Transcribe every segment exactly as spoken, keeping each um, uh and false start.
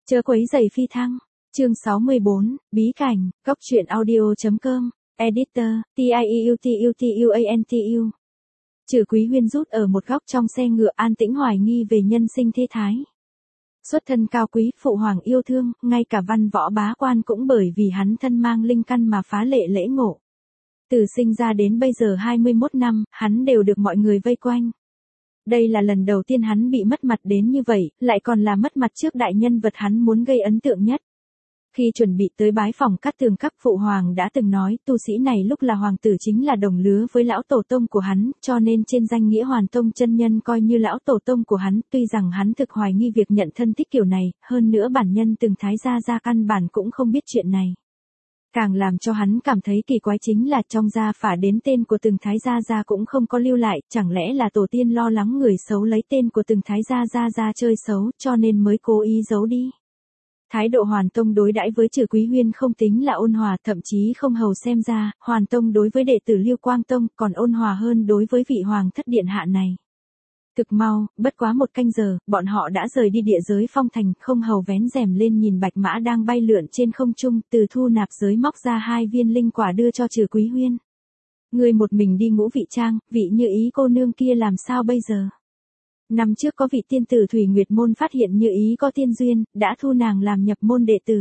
Chớ quấy rầy phi thăng. Chương sáu mươi bốn, bí cảnh, góc truyện audio.com, editor, T I E U T U T U A N T U. Trừ Quý Huyên rút ở một góc trong xe ngựa an tĩnh hoài nghi về nhân sinh thế thái. Xuất thân cao quý, phụ hoàng yêu thương, ngay cả văn võ bá quan cũng bởi vì hắn thân mang linh căn mà phá lệ lễ ngộ. Từ sinh ra đến bây giờ hai mươi mốt năm, hắn đều được mọi người vây quanh. Đây là lần đầu tiên hắn bị mất mặt đến như vậy, lại còn là mất mặt trước đại nhân vật hắn muốn gây ấn tượng nhất. Khi chuẩn bị tới bái phòng Cát Tường các phụ hoàng đã từng nói tu sĩ này lúc là hoàng tử chính là đồng lứa với lão tổ tông của hắn, cho nên trên danh nghĩa Hoàn Tông chân nhân coi như lão tổ tông của hắn, tuy rằng hắn thực hoài nghi việc nhận thân thích kiểu này, hơn nữa bản nhân từng thái gia gia căn bản cũng không biết chuyện này. Càng làm cho hắn cảm thấy kỳ quái chính là trong gia phả đến tên của từng thái gia gia cũng không có lưu lại, chẳng lẽ là tổ tiên lo lắng người xấu lấy tên của từng thái gia gia ra chơi xấu cho nên mới cố ý giấu đi. Thái độ Hoàn Tông đối đãi với Trừ Quý Huyên không tính là ôn hòa, thậm chí không hầu xem ra, Hoàn Tông đối với đệ tử Lưu Quang Tông còn ôn hòa hơn đối với vị hoàng thất điện hạ này. Thực mau, bất quá một canh giờ, bọn họ đã rời đi địa giới phong thành, không hầu vén rèm lên nhìn bạch mã đang bay lượn trên không trung, từ thu nạp giới móc ra hai viên linh quả đưa cho Trừ Quý Huyên. Người một mình đi Ngũ Vị Trang, vị Như Ý cô nương kia làm sao bây giờ? Năm trước có vị tiên tử Thủy Nguyệt Môn phát hiện Như Ý có tiên duyên, đã thu nàng làm nhập môn đệ tử.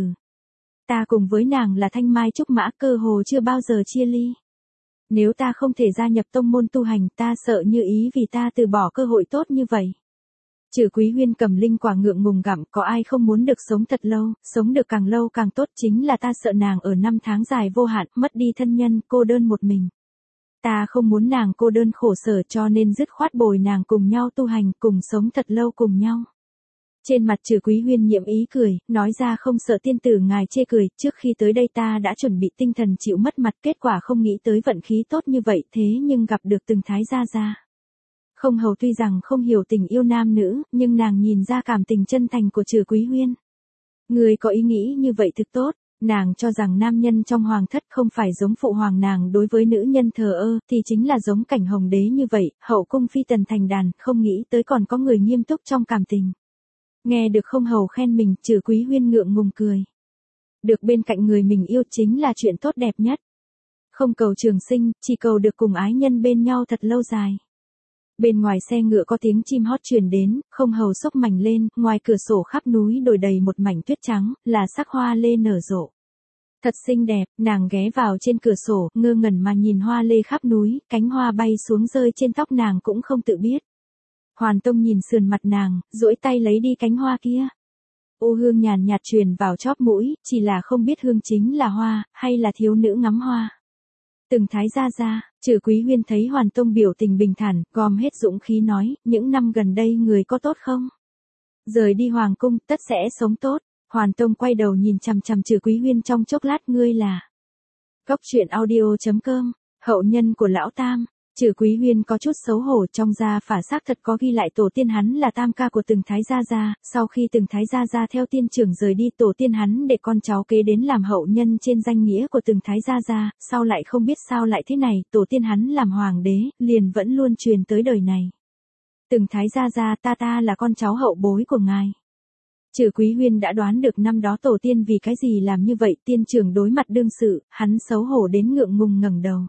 Ta cùng với nàng là thanh mai trúc mã, cơ hồ chưa bao giờ chia ly. Nếu ta không thể gia nhập tông môn tu hành, ta sợ Như Ý vì ta từ bỏ cơ hội tốt như vậy. Trừ Quý Huyên cầm linh quả ngượng ngùng gặm, có ai không muốn được sống thật lâu, sống được càng lâu càng tốt, chính là ta sợ nàng ở năm tháng dài vô hạn, mất đi thân nhân, cô đơn một mình. Ta không muốn nàng cô đơn khổ sở cho nên dứt khoát bồi nàng cùng nhau tu hành, cùng sống thật lâu cùng nhau. Trên mặt Trừ Quý Huyên nhiễm ý cười, nói ra không sợ tiên tử ngài chê cười, trước khi tới đây ta đã chuẩn bị tinh thần chịu mất mặt, kết quả không nghĩ tới vận khí tốt như vậy, thế nhưng gặp được từng thái gia gia. Không hầu tuy rằng không hiểu tình yêu nam nữ, nhưng nàng nhìn ra cảm tình chân thành của Trừ Quý Huyên. Người có ý nghĩ như vậy thực tốt. Nàng cho rằng nam nhân trong hoàng thất không phải giống phụ hoàng nàng đối với nữ nhân thờ ơ, thì chính là giống Cảnh Hồng đế như vậy, hậu cung phi tần thành đàn, không nghĩ tới còn có người nghiêm túc trong cảm tình. Nghe được không hầu khen mình, Trừ Quý Huyên ngượng ngùng cười. Được bên cạnh người mình yêu chính là chuyện tốt đẹp nhất. Không cầu trường sinh, chỉ cầu được cùng ái nhân bên nhau thật lâu dài. Bên ngoài xe ngựa có tiếng chim hót truyền đến, không hầu xốc mảnh lên, ngoài cửa sổ khắp núi đồi đầy một mảnh tuyết trắng, là sắc hoa lê nở rộ. Thật xinh đẹp, nàng ghé vào trên cửa sổ, ngơ ngẩn mà nhìn hoa lê khắp núi, cánh hoa bay xuống rơi trên tóc nàng cũng không tự biết. Hoàn Tông nhìn sườn mặt nàng, duỗi tay lấy đi cánh hoa kia. Ô hương nhàn nhạt truyền vào chóp mũi, chỉ là không biết hương chính là hoa, hay là thiếu nữ ngắm hoa. Từng thái gia gia, Trừ Quý Huyên thấy Hoàn Tông biểu tình bình thản, gom hết dũng khí nói, những năm gần đây người có tốt không? Rời đi hoàng cung, tất sẽ sống tốt. Hoàn Tông quay đầu nhìn chằm chằm Trừ Quý Huyên trong chốc lát, ngươi là góc truyện audio.com, hậu nhân của lão Tam. Trừ Quý Huyên có chút xấu hổ, trong gia phả xác thật có ghi lại tổ tiên hắn là tam ca của từng thái gia gia, sau khi từng thái gia gia theo tiên trưởng rời đi, tổ tiên hắn để con cháu kế đến làm hậu nhân trên danh nghĩa của từng thái gia gia, sau lại không biết sao lại thế này, tổ tiên hắn làm hoàng đế, liền vẫn luôn truyền tới đời này. Từng thái gia gia, ta ta là con cháu hậu bối của ngài. Trừ Quý Huyên đã đoán được năm đó tổ tiên vì cái gì làm như vậy, tiên trưởng đối mặt đương sự, hắn xấu hổ đến ngượng ngùng ngẩng đầu.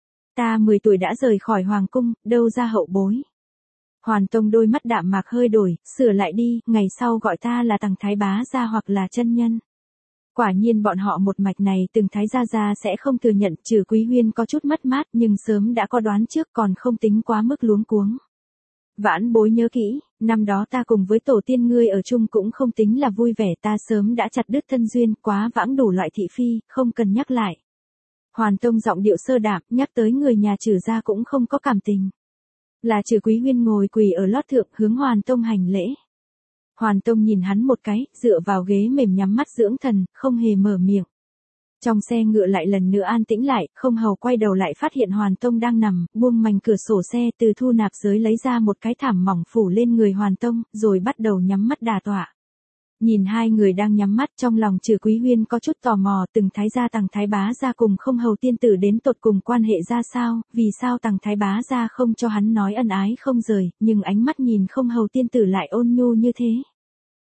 Ta mười tuổi đã rời khỏi hoàng cung, đâu ra hậu bối. Hoàn Tông đôi mắt đạm mạc hơi đổi, sửa lại đi, ngày sau gọi ta là Tằng Thái Bá gia hoặc là chân nhân. Quả nhiên bọn họ một mạch này từng thái gia gia sẽ không thừa nhận. Trừ Quý Huyên có chút mất mát nhưng sớm đã có đoán trước, còn không tính quá mức luống cuống. Vãn bối nhớ kỹ, năm đó ta cùng với tổ tiên ngươi ở chung cũng không tính là vui vẻ, ta sớm đã chặt đứt thân duyên, quá vãng đủ loại thị phi, không cần nhắc lại. Hoàn Tông giọng điệu sơ đạm, nhắc tới người nhà Trừ gia cũng không có cảm tình. Là Trừ Quý Huyên ngồi quỳ ở lót thượng hướng Hoàn Tông hành lễ. Hoàn Tông nhìn hắn một cái, dựa vào ghế mềm nhắm mắt dưỡng thần, không hề mở miệng. Trong xe ngựa lại lần nữa an tĩnh lại, không hầu quay đầu lại phát hiện Hoàn Tông đang nằm, buông mành cửa sổ xe, từ thu nạp giới lấy ra một cái thảm mỏng phủ lên người Hoàn Tông, rồi bắt đầu nhắm mắt đả tọa. Nhìn hai người đang nhắm mắt, trong lòng Trừ Quý Huyên có chút tò mò, từng thái gia Tằng Thái Bá gia cùng không hầu tiên tử đến tột cùng quan hệ ra sao, vì sao Tằng Thái Bá gia không cho hắn nói ân ái không rời, nhưng ánh mắt nhìn không hầu tiên tử lại ôn nhu như thế.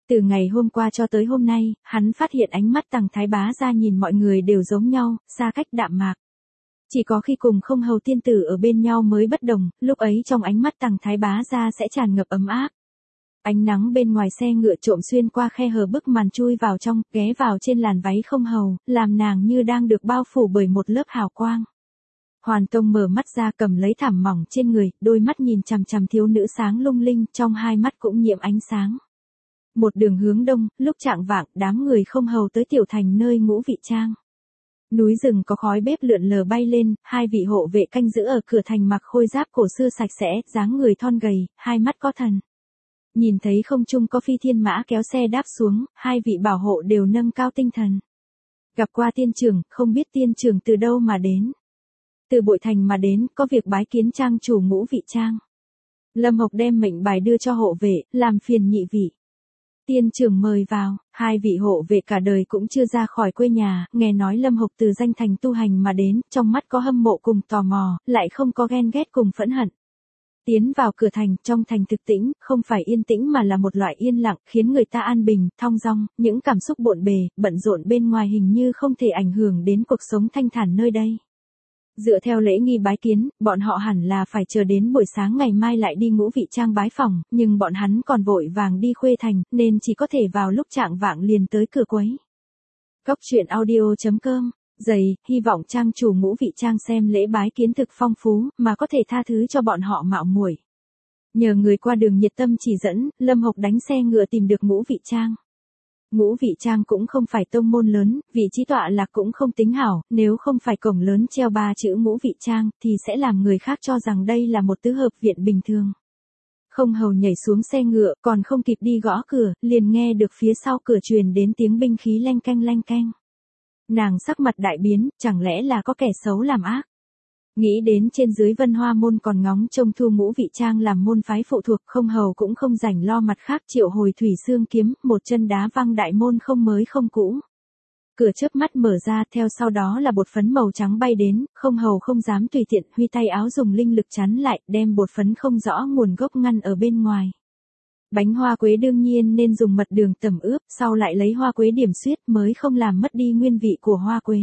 Từ ngày hôm qua cho tới hôm nay, hắn phát hiện ánh mắt Tằng Thái Bá gia nhìn mọi người đều giống nhau, xa cách đạm mạc. Chỉ có khi cùng Không Hầu tiên tử ở bên nhau mới bất đồng, lúc ấy trong ánh mắt Tằng Thái Bá gia sẽ tràn ngập ấm áp. Ánh nắng bên ngoài xe ngựa trộm xuyên qua khe hở bức màn chui vào trong, ghé vào trên làn váy Không Hầu, làm nàng như đang được bao phủ bởi một lớp hào quang. Hoàn Tông mở mắt ra cầm lấy thảm mỏng trên người, đôi mắt nhìn chằm chằm thiếu nữ sáng lung linh, trong hai mắt cũng nhiệm ánh sáng. Một đường hướng đông, lúc chạng vạng, đám người Không Hầu tới tiểu thành nơi Ngũ Vị Trang. Núi rừng có khói bếp lượn lờ bay lên, hai vị hộ vệ canh giữ ở cửa thành mặc khôi giáp cổ xưa sạch sẽ, dáng người thon gầy, hai mắt có thần. Nhìn thấy không trung có phi thiên mã kéo xe đáp xuống, hai vị bảo hộ đều nâng cao tinh thần. Gặp qua tiên trưởng, không biết tiên trưởng từ đâu mà đến. Từ Bội Thành mà đến, có việc bái kiến trang chủ Ngũ Vị Trang. Lâm Hộc đem mệnh bài đưa cho hộ vệ, làm phiền nhị vị. Tiên trưởng mời vào, hai vị hộ vệ cả đời cũng chưa ra khỏi quê nhà, nghe nói Lâm Hộc từ danh thành tu hành mà đến, trong mắt có hâm mộ cùng tò mò, lại không có ghen ghét cùng phẫn hận. Tiến vào cửa thành, trong thành thực tĩnh, không phải yên tĩnh mà là một loại yên lặng, khiến người ta an bình, thong dong, những cảm xúc bộn bề, bận rộn bên ngoài hình như không thể ảnh hưởng đến cuộc sống thanh thản nơi đây. Dựa theo lễ nghi bái kiến, bọn họ hẳn là phải chờ đến buổi sáng ngày mai lại đi Ngũ Vị Trang bái phỏng, nhưng bọn hắn còn vội vàng đi Khuê Thành, nên chỉ có thể vào lúc chạng vạng liền tới cửa quấy. Cốc truyện audio chấm com, dày, hy vọng trang chủ Ngũ Vị Trang xem lễ bái kiến thực phong phú, mà có thể tha thứ cho bọn họ mạo muội. Nhờ người qua đường nhiệt tâm chỉ dẫn, Lâm Hộc đánh xe ngựa tìm được Ngũ Vị Trang. Ngũ Vị Trang cũng không phải tông môn lớn, vị trí tọa lạc cũng không tính hảo, nếu không phải cổng lớn treo ba chữ Ngũ Vị Trang, thì sẽ làm người khác cho rằng đây là một tứ hợp viện bình thường. Không Hầu nhảy xuống xe ngựa, còn không kịp đi gõ cửa, liền nghe được phía sau cửa truyền đến tiếng binh khí leng keng leng keng. Nàng sắc mặt đại biến, chẳng lẽ là có kẻ xấu làm ác. Nghĩ đến trên dưới Vân Hoa môn còn ngóng trông thu Ngũ Vị Trang làm môn phái phụ thuộc, Không Hầu cũng không rảnh lo mặt khác, triệu hồi thủy xương kiếm, một chân đá văng đại môn không mới không cũ. Cửa chớp mắt mở ra, theo sau đó là bột phấn màu trắng bay đến, Không Hầu không dám tùy tiện, huy tay áo dùng linh lực chắn lại, đem bột phấn không rõ nguồn gốc ngăn ở bên ngoài. Bánh hoa quế đương nhiên nên dùng mật đường tẩm ướp, sau lại lấy hoa quế điểm xuyết mới không làm mất đi nguyên vị của hoa quế.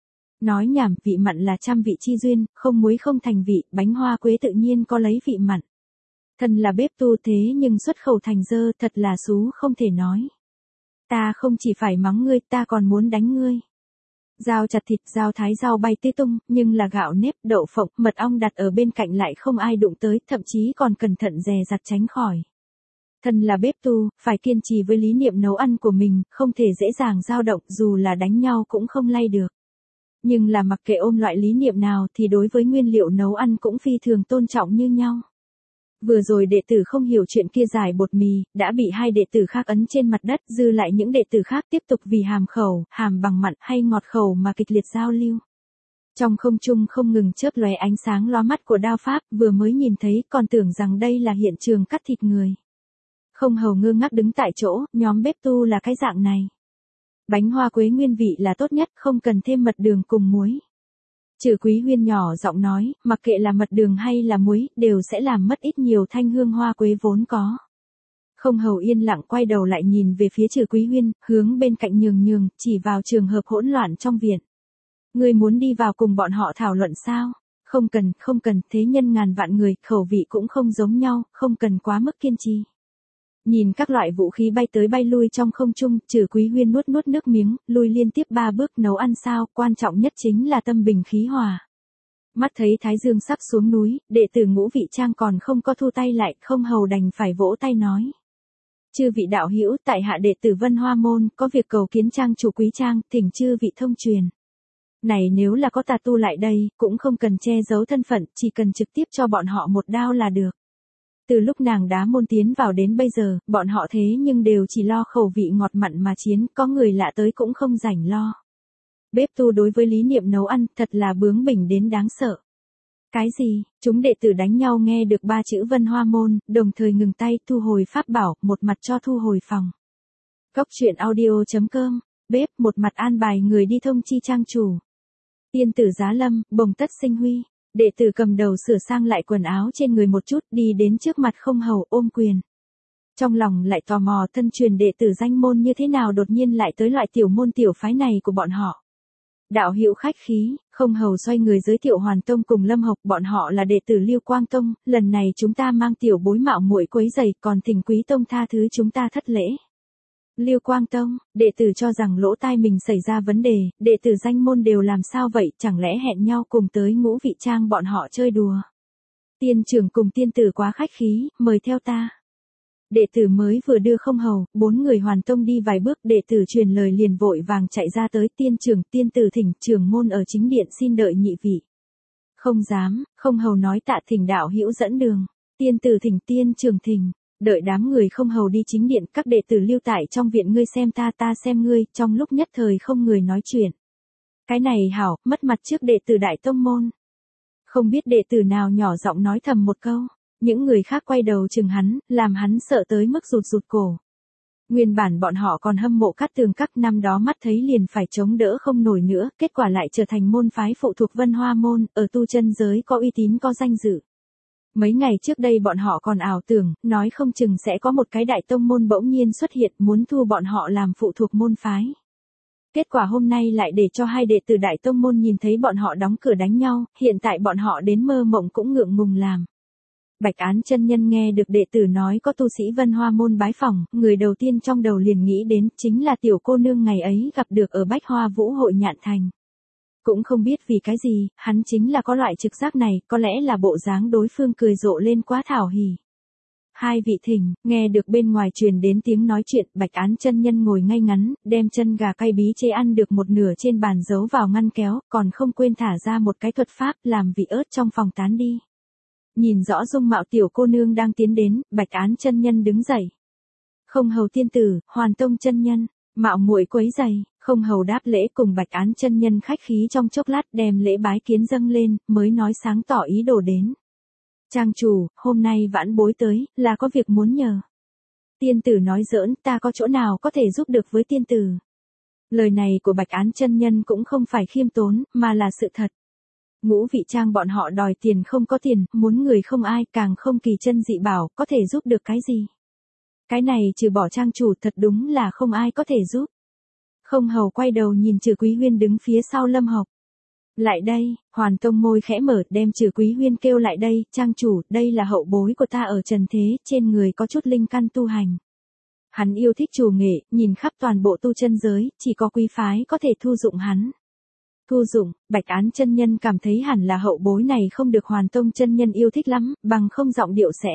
Nói nhảm, vị mặn là trăm vị chi duyên, không muối không thành vị, bánh hoa quế tự nhiên có lấy vị mặn. Thần là bếp tu thế nhưng xuất khẩu thành dơ, thật là xú không thể nói. Ta không chỉ phải mắng ngươi, ta còn muốn đánh ngươi. Dao chặt thịt, dao thái rau bay tứ tung, nhưng là gạo nếp, đậu phộng, mật ong đặt ở bên cạnh lại không ai đụng tới, thậm chí còn cẩn thận dè dặt tránh khỏi. Thần là bếp tu, phải kiên trì với lý niệm nấu ăn của mình, không thể dễ dàng dao động, dù là đánh nhau cũng không lay được. Nhưng là mặc kệ ôm loại lý niệm nào thì đối với nguyên liệu nấu ăn cũng phi thường tôn trọng như nhau. Vừa rồi đệ tử không hiểu chuyện kia giải bột mì, đã bị hai đệ tử khác ấn trên mặt đất, dư lại những đệ tử khác tiếp tục vì hàm khẩu, hàm bằng mặn hay ngọt khẩu mà kịch liệt giao lưu. Trong không trung không ngừng chớp lóe ánh sáng lóa mắt của đao pháp, vừa mới nhìn thấy còn tưởng rằng đây là hiện trường cắt thịt người. Không Hầu ngơ ngác đứng tại chỗ, nhóm bếp tu là cái dạng này. Bánh hoa quế nguyên vị là tốt nhất, không cần thêm mật đường cùng muối. Trừ Quý Huyên nhỏ giọng nói, mặc kệ là mật đường hay là muối, đều sẽ làm mất ít nhiều thanh hương hoa quế vốn có. Không Hầu yên lặng quay đầu lại nhìn về phía Trừ Quý Huyên, hướng bên cạnh nhường nhường, chỉ vào trường hợp hỗn loạn trong viện. Ngươi muốn đi vào cùng bọn họ thảo luận sao? Không cần, không cần, thế nhân ngàn vạn người, khẩu vị cũng không giống nhau, không cần quá mức kiên trì. Nhìn các loại vũ khí bay tới bay lui trong không trung, Trừ Quý Huyên nuốt nuốt nước miếng, lui liên tiếp ba bước nấu ăn sao, quan trọng nhất chính là tâm bình khí hòa. Mắt thấy Thái Dương sắp xuống núi, đệ tử Ngũ Vị Trang còn không có thu tay lại, Không Hầu đành phải vỗ tay nói. Chư vị đạo hữu, tại hạ đệ tử Vân Hoa môn, có việc cầu kiến trang chủ Quý Trang, thỉnh chư vị thông truyền. Này nếu là có tà tu lại đây, cũng không cần che giấu thân phận, chỉ cần trực tiếp cho bọn họ một đao là được. Từ lúc nàng đá môn tiến vào đến bây giờ, bọn họ thế nhưng đều chỉ lo khẩu vị ngọt mặn mà chiến, có người lạ tới cũng không rảnh lo. Bếp tu đối với lý niệm nấu ăn, thật là bướng bỉnh đến đáng sợ. Cái gì? Chúng đệ tử đánh nhau nghe được ba chữ Vân Hoa môn, đồng thời ngừng tay, thu hồi pháp bảo, một mặt cho thu hồi phòng. Cốc truyện audio chấm com, bếp, một mặt an bài người đi thông chi trang chủ. Tiên tử giá lâm, bồng tất sinh huy. Đệ tử cầm đầu sửa sang lại quần áo trên người một chút, đi đến trước mặt Không Hầu ôm quyền. Trong lòng lại tò mò thân truyền đệ tử danh môn như thế nào đột nhiên lại tới loại tiểu môn tiểu phái này của bọn họ. Đạo hữu khách khí, không hầu xoay người giới thiệu Hoàn Tông cùng Lâm Hộc, bọn họ là đệ tử Lưu Quang Tông, lần này chúng ta mang tiểu bối mạo muội quấy rầy, còn thỉnh Quý Tông tha thứ chúng ta thất lễ. Lưu Quang Tông, đệ tử cho rằng lỗ tai mình xảy ra vấn đề, đệ tử danh môn đều làm sao vậy, chẳng lẽ hẹn nhau cùng tới Ngũ Vị Trang bọn họ chơi đùa. Tiên trưởng cùng tiên tử quá khách khí, mời theo ta. Đệ tử mới vừa đưa không hầu, bốn người Hoàn Tông đi vài bước, đệ tử truyền lời liền vội vàng chạy ra tới, tiên trưởng, tiên tử thỉnh trưởng môn ở chính điện xin đợi nhị vị. Không dám, không hầu nói tạ thỉnh đạo hữu dẫn đường, tiên tử thỉnh, tiên trưởng thỉnh. Đợi đám người không hầu đi chính điện, các đệ tử lưu tại trong viện, ngươi xem ta ta xem ngươi, trong lúc nhất thời không người nói chuyện. Cái này hảo, mất mặt trước đệ tử đại tông môn. Không biết đệ tử nào nhỏ giọng nói thầm một câu, những người khác quay đầu chừng hắn, làm hắn sợ tới mức rụt rụt cổ. Nguyên bản bọn họ còn hâm mộ Cát Tường Các, năm đó mắt thấy liền phải chống đỡ không nổi nữa, kết quả lại trở thành môn phái phụ thuộc Vân Hoa môn, ở tu chân giới có uy tín có danh dự. Mấy ngày trước đây bọn họ còn ảo tưởng, nói không chừng sẽ có một cái đại tông môn bỗng nhiên xuất hiện muốn thu bọn họ làm phụ thuộc môn phái. Kết quả hôm nay lại để cho hai đệ tử đại tông môn nhìn thấy bọn họ đóng cửa đánh nhau, hiện tại bọn họ đến mơ mộng cũng ngượng ngùng làm. Bạch Án chân nhân nghe được đệ tử nói có tu sĩ Vân Hoa môn bái phỏng, người đầu tiên trong đầu liền nghĩ đến chính là tiểu cô nương ngày ấy gặp được ở Bách Hoa Vũ hội Nhạn Thành. Cũng không biết vì cái gì, hắn chính là có loại trực giác này, có lẽ là bộ dáng đối phương cười rộ lên quá thảo hỉ. Hai vị thỉnh, nghe được bên ngoài truyền đến tiếng nói chuyện, Bạch Án chân nhân ngồi ngay ngắn, đem chân gà cay bí chế ăn được một nửa trên bàn giấu vào ngăn kéo, còn không quên thả ra một cái thuật pháp làm vị ớt trong phòng tán đi. Nhìn rõ dung mạo tiểu cô nương đang tiến đến, Bạch Án chân nhân đứng dậy. Không hầu tiên tử, Hoàn Tông chân nhân, mạo muội quấy giày, không hầu đáp lễ cùng Bạch Án chân nhân khách khí trong chốc lát đem lễ bái kiến dâng lên, mới nói sáng tỏ ý đồ đến. Trang chủ, hôm nay vãn bối tới, là có việc muốn nhờ. Tiên tử nói giỡn, ta có chỗ nào có thể giúp được với tiên tử. Lời này của Bạch Án chân nhân cũng không phải khiêm tốn, mà là sự thật. Ngũ Vị Trang bọn họ đòi tiền không có tiền, muốn người không ai, càng không kỳ chân dị bảo, có thể giúp được cái gì. Cái này trừ bỏ trang chủ thật đúng là không ai có thể giúp. Không hầu quay đầu nhìn Trừ Quý Huyên đứng phía sau Lâm Hộc. Lại đây, Hoàn Tông môi khẽ mở, đem Trừ Quý Huyên kêu lại đây, trang chủ, đây là hậu bối của ta ở trần thế, trên người có chút linh căn tu hành. Hắn yêu thích chủ nghệ, nhìn khắp toàn bộ tu chân giới, chỉ có quý phái có thể thu dụng hắn. Thu dụng, Bạch Án chân nhân cảm thấy hẳn là hậu bối này không được Hoàn Tông chân nhân yêu thích lắm, bằng không giọng điệu sẽ.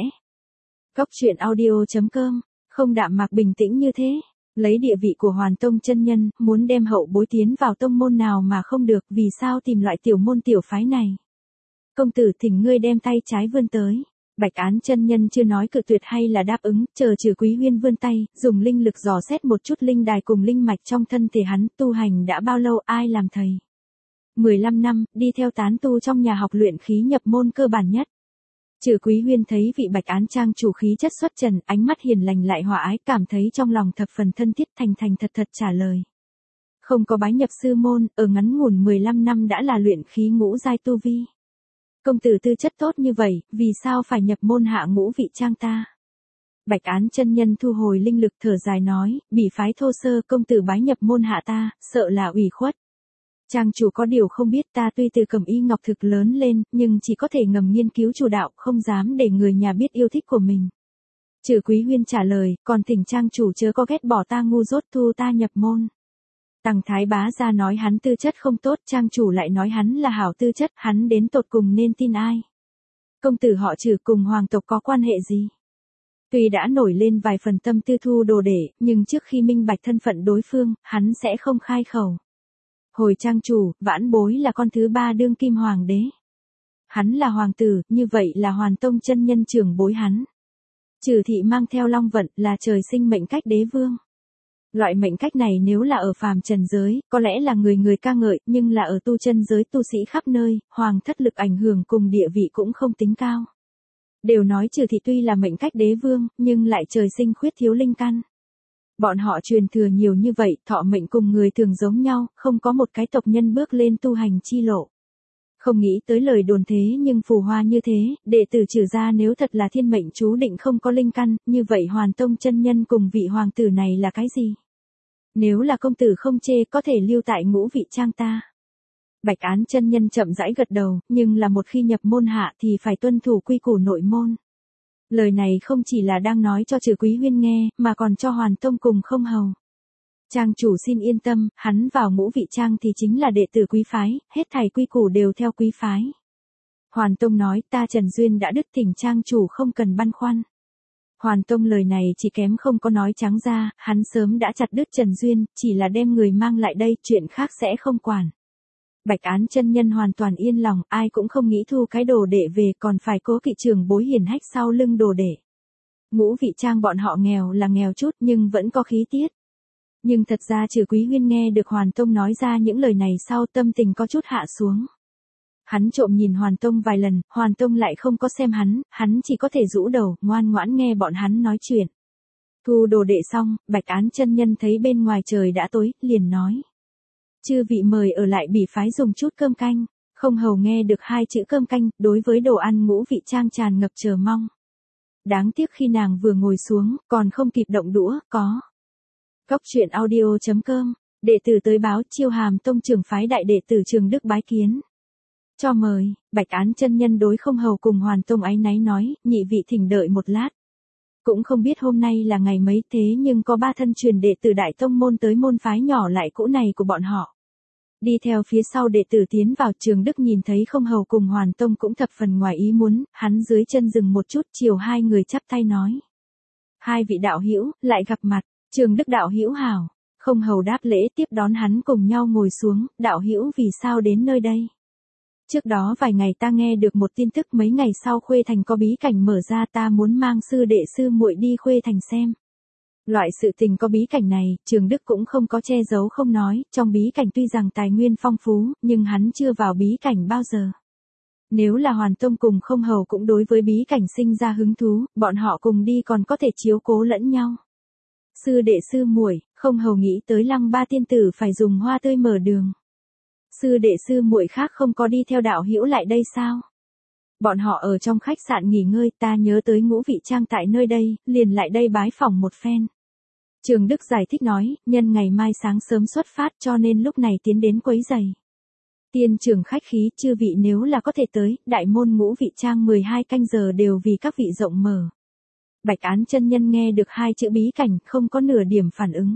Góc truyện audio chấm com, không đạm mạc bình tĩnh như thế. Lấy địa vị của Hoàn Tông chân nhân, muốn đem hậu bối tiến vào tông môn nào mà không được, vì sao tìm loại tiểu môn tiểu phái này. Công tử thỉnh ngươi đem tay trái vươn tới. Bạch Án chân nhân chưa nói cự tuyệt hay là đáp ứng, chờ Trừ Quý Huyên vươn tay, dùng linh lực dò xét một chút linh đài cùng linh mạch trong thân thể hắn, tu hành đã bao lâu, ai làm thầy. mười lăm năm, đi theo tán tu trong nhà học luyện khí nhập môn cơ bản nhất. Trừ Quý Huyên thấy vị Bạch Án trang chủ khí chất xuất trần, ánh mắt hiền lành lại hòa ái, cảm thấy trong lòng thập phần thân thiết, thành thành thật thật trả lời. Không có bái nhập sư môn, ở ngắn ngủn mười lăm năm đã là luyện khí ngũ giai tu vi. Công tử tư chất tốt như vậy, vì sao phải nhập môn hạ Ngũ Vị Trang ta? Bạch Án chân nhân thu hồi linh lực thở dài nói, bị phái thô sơ công tử bái nhập môn hạ ta, sợ là ủy khuất. Trang chủ có điều không biết, ta tuy từ Cẩm Y Ngọc Thực lớn lên, nhưng chỉ có thể ngầm nghiên cứu chủ đạo, không dám để người nhà biết yêu thích của mình. Trừ Quý Huyên trả lời, còn thỉnh trang chủ chớ có ghét bỏ ta ngu dốt thu ta nhập môn. Tằng Thái Bá ra nói hắn tư chất không tốt, trang chủ lại nói hắn là hảo tư chất, hắn đến tột cùng nên tin ai. Công tử họ Trừ cùng hoàng tộc có quan hệ gì? Tuy đã nổi lên vài phần tâm tư thu đồ để, nhưng trước khi minh bạch thân phận đối phương, hắn sẽ không khai khẩu. Hồi trang chủ, vãn bối là con thứ ba đương kim hoàng đế. Hắn là hoàng tử, như vậy là Hoàn Tông chân nhân trưởng bối hắn. Trừ thị mang theo long vận, là trời sinh mệnh cách đế vương. Loại mệnh cách này nếu là ở phàm trần giới, có lẽ là người người ca ngợi, nhưng là ở tu chân giới tu sĩ khắp nơi, hoàng thất lực ảnh hưởng cùng địa vị cũng không tính cao. Đều nói Trừ thị tuy là mệnh cách đế vương, nhưng lại trời sinh khuyết thiếu linh căn. Bọn họ truyền thừa nhiều như vậy, thọ mệnh cùng người thường giống nhau, không có một cái tộc nhân bước lên tu hành chi lộ. Không nghĩ tới lời đồn thế nhưng phù hoa như thế, đệ tử Trừ gia nếu thật là thiên mệnh chú định không có linh căn, như vậy Hoàn Tông chân nhân cùng vị hoàng tử này là cái gì? Nếu là công tử không chê có thể lưu tại Ngũ Vị Trang ta. Bạch Án chân nhân chậm rãi gật đầu, nhưng là một khi nhập môn hạ thì phải tuân thủ quy củ nội môn. Lời này không chỉ là đang nói cho Trừ Quý Huyên nghe, mà còn cho Hoàn Tông cùng Không Hầu. Trang chủ xin yên tâm, hắn vào Ngũ Vị Trang thì chính là đệ tử quý phái, hết thảy quy củ đều theo quý phái. Hoàn Tông nói ta Trần Duyên đã đứt thỉnh Trang chủ không cần băn khoăn. Hoàn Tông lời này chỉ kém không có nói trắng ra, hắn sớm đã chặt đứt Trần Duyên, chỉ là đem người mang lại đây, chuyện khác sẽ không quản. Bạch Án chân nhân hoàn toàn yên lòng, ai cũng không nghĩ thu cái đồ đệ về còn phải cố kỵ trường bối hiển hách sau lưng đồ đệ. Ngũ Vị Trang bọn họ nghèo là nghèo chút nhưng vẫn có khí tiết. Nhưng thật ra Trừ Quý Huyên nghe được Hoàn Tông nói ra những lời này sau tâm tình có chút hạ xuống. Hắn trộm nhìn Hoàn Tông vài lần, Hoàn Tông lại không có xem hắn, hắn chỉ có thể rũ đầu, ngoan ngoãn nghe bọn hắn nói chuyện. Thu đồ đệ xong, Bạch Án chân nhân thấy bên ngoài trời đã tối, liền nói. Chư vị mời ở lại bỉ phái dùng chút cơm canh, Không Hầu nghe được hai chữ cơm canh, đối với đồ ăn Ngũ Vị Trang tràn ngập chờ mong. Đáng tiếc khi nàng vừa ngồi xuống, còn không kịp động đũa, có. Cóc truyện audio chấm com, đệ tử tới báo Chiêu Hàm Tông trưởng phái đại đệ tử Trường Đức bái kiến. Cho mời, Bạch Án chân nhân đối Không Hầu cùng Hoàn Tông áy náy nói, nhị vị thỉnh đợi một lát. Cũng không biết hôm nay là ngày mấy thế nhưng có ba thân truyền đệ tử đại tông môn tới môn phái nhỏ lại cũ này của bọn họ. Đi theo phía sau đệ tử tiến vào Trường Đức nhìn thấy Không Hầu cùng Hoàn Tông cũng thập phần ngoài ý muốn, hắn dưới chân dừng một chút chiều hai người chắp tay nói. Hai vị đạo hữu lại gặp mặt, Trường Đức đạo hữu hảo, Không Hầu đáp lễ tiếp đón hắn cùng nhau ngồi xuống, đạo hữu vì sao đến nơi đây? Trước đó vài ngày ta nghe được một tin tức mấy ngày sau Khuê Thành có bí cảnh mở ra ta muốn mang sư đệ sư muội đi Khuê Thành xem. Loại sự tình có bí cảnh này, Trường Đức cũng không có che giấu không nói, trong bí cảnh tuy rằng tài nguyên phong phú, nhưng hắn chưa vào bí cảnh bao giờ. Nếu là Hoàn Tông cùng Không Hầu cũng đối với bí cảnh sinh ra hứng thú, bọn họ cùng đi còn có thể chiếu cố lẫn nhau. Sư đệ sư muội, Không Hầu nghĩ tới Lăng Ba tiên tử phải dùng hoa tươi mở đường. Sư đệ sư muội khác không có đi theo đạo hữu lại đây sao? Bọn họ ở trong khách sạn nghỉ ngơi, ta nhớ tới Ngũ Vị Trang tại nơi đây, liền lại đây bái phỏng một phen. Trường Đức giải thích nói, nhân ngày mai sáng sớm xuất phát cho nên lúc này tiến đến quấy giày. Tiên trưởng khách khí, chư vị nếu là có thể tới, đại môn Ngũ Vị Trang mười hai canh giờ đều vì các vị rộng mở. Bạch Án chân nhân nghe được hai chữ bí cảnh, không có nửa điểm phản ứng.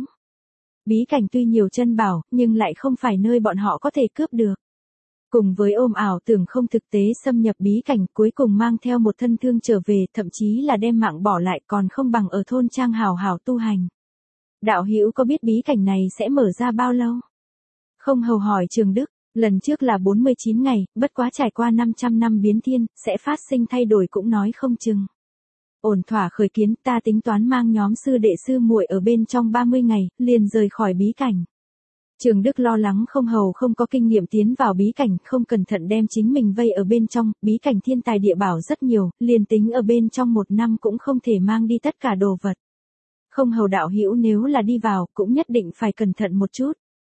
Bí cảnh tuy nhiều chân bảo, nhưng lại không phải nơi bọn họ có thể cướp được. Cùng với ôm ảo tưởng không thực tế xâm nhập bí cảnh cuối cùng mang theo một thân thương trở về, thậm chí là đem mạng bỏ lại còn không bằng ở thôn trang hào hào tu hành. Đạo hữu có biết bí cảnh này sẽ mở ra bao lâu? Không Hầu hỏi Trường Đức, lần trước là bốn mươi chín ngày, bất quá trải qua năm trăm năm biến thiên, sẽ phát sinh thay đổi cũng nói không chừng. Ổn thỏa khởi kiến, ta tính toán mang nhóm sư đệ sư muội ở bên trong ba mươi ngày, liền rời khỏi bí cảnh. Trường Đức lo lắng Không Hầu không có kinh nghiệm tiến vào bí cảnh, không cẩn thận đem chính mình vây ở bên trong, bí cảnh thiên tài địa bảo rất nhiều, liền tính ở bên trong một năm cũng không thể mang đi tất cả đồ vật. Không Hầu đạo hữu nếu là đi vào, cũng nhất định phải cẩn thận một chút.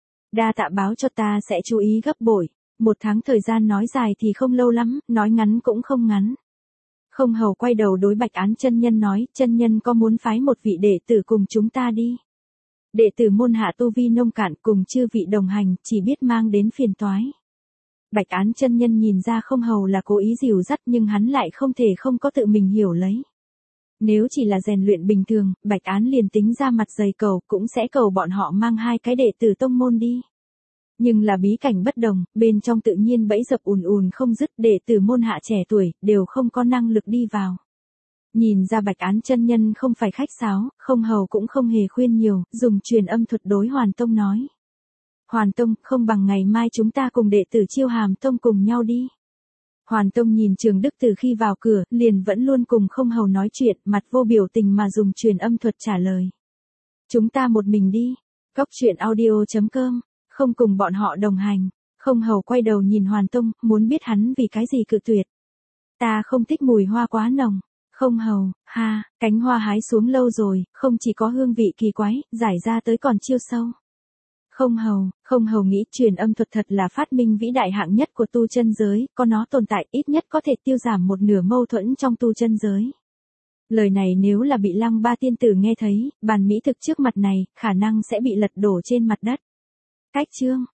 Đa tạ báo cho ta sẽ chú ý gấp bội, một tháng thời gian nói dài thì không lâu lắm, nói ngắn cũng không ngắn. Không Hầu quay đầu đối Bạch Án chân nhân nói, chân nhân có muốn phái một vị đệ tử cùng chúng ta đi. Đệ tử môn hạ tu vi nông cạn cùng chư vị đồng hành, chỉ biết mang đến phiền toái. Bạch Án chân nhân nhìn ra Không Hầu là cố ý dìu dắt nhưng hắn lại không thể không có tự mình hiểu lấy. Nếu chỉ là rèn luyện bình thường, Bạch Án liền tính ra mặt dày cầu cũng sẽ cầu bọn họ mang hai cái đệ tử tông môn đi. Nhưng là bí cảnh bất đồng, bên trong tự nhiên bẫy dập ùn ùn không dứt, đệ tử môn hạ trẻ tuổi, đều không có năng lực đi vào. Nhìn ra Bạch Án chân nhân không phải khách sáo, Không Hầu cũng không hề khuyên nhiều, dùng truyền âm thuật đối Hoàn Tông nói. Hoàn Tông, không bằng ngày mai chúng ta cùng đệ tử Chiêu Hàm Tông cùng nhau đi. Hoàn Tông nhìn Trường Đức từ khi vào cửa, liền vẫn luôn cùng Không Hầu nói chuyện, mặt vô biểu tình mà dùng truyền âm thuật trả lời. Chúng ta một mình đi. Cóc truyện audio chấm com, không cùng bọn họ đồng hành. Không Hầu quay đầu nhìn Hoàn Tông, muốn biết hắn vì cái gì cự tuyệt. Ta không thích mùi hoa quá nồng. Không Hầu, ha, cánh hoa hái xuống lâu rồi, không chỉ có hương vị kỳ quái, giải ra tới còn chiêu sâu. Không hầu, không hầu nghĩ truyền âm thuật thật là phát minh vĩ đại hạng nhất của tu chân giới, có nó tồn tại ít nhất có thể tiêu giảm một nửa mâu thuẫn trong tu chân giới. Lời này nếu là bị Lăng Ba tiên tử nghe thấy, bàn mỹ thực trước mặt này, khả năng sẽ bị lật đổ trên mặt đất. Cách chương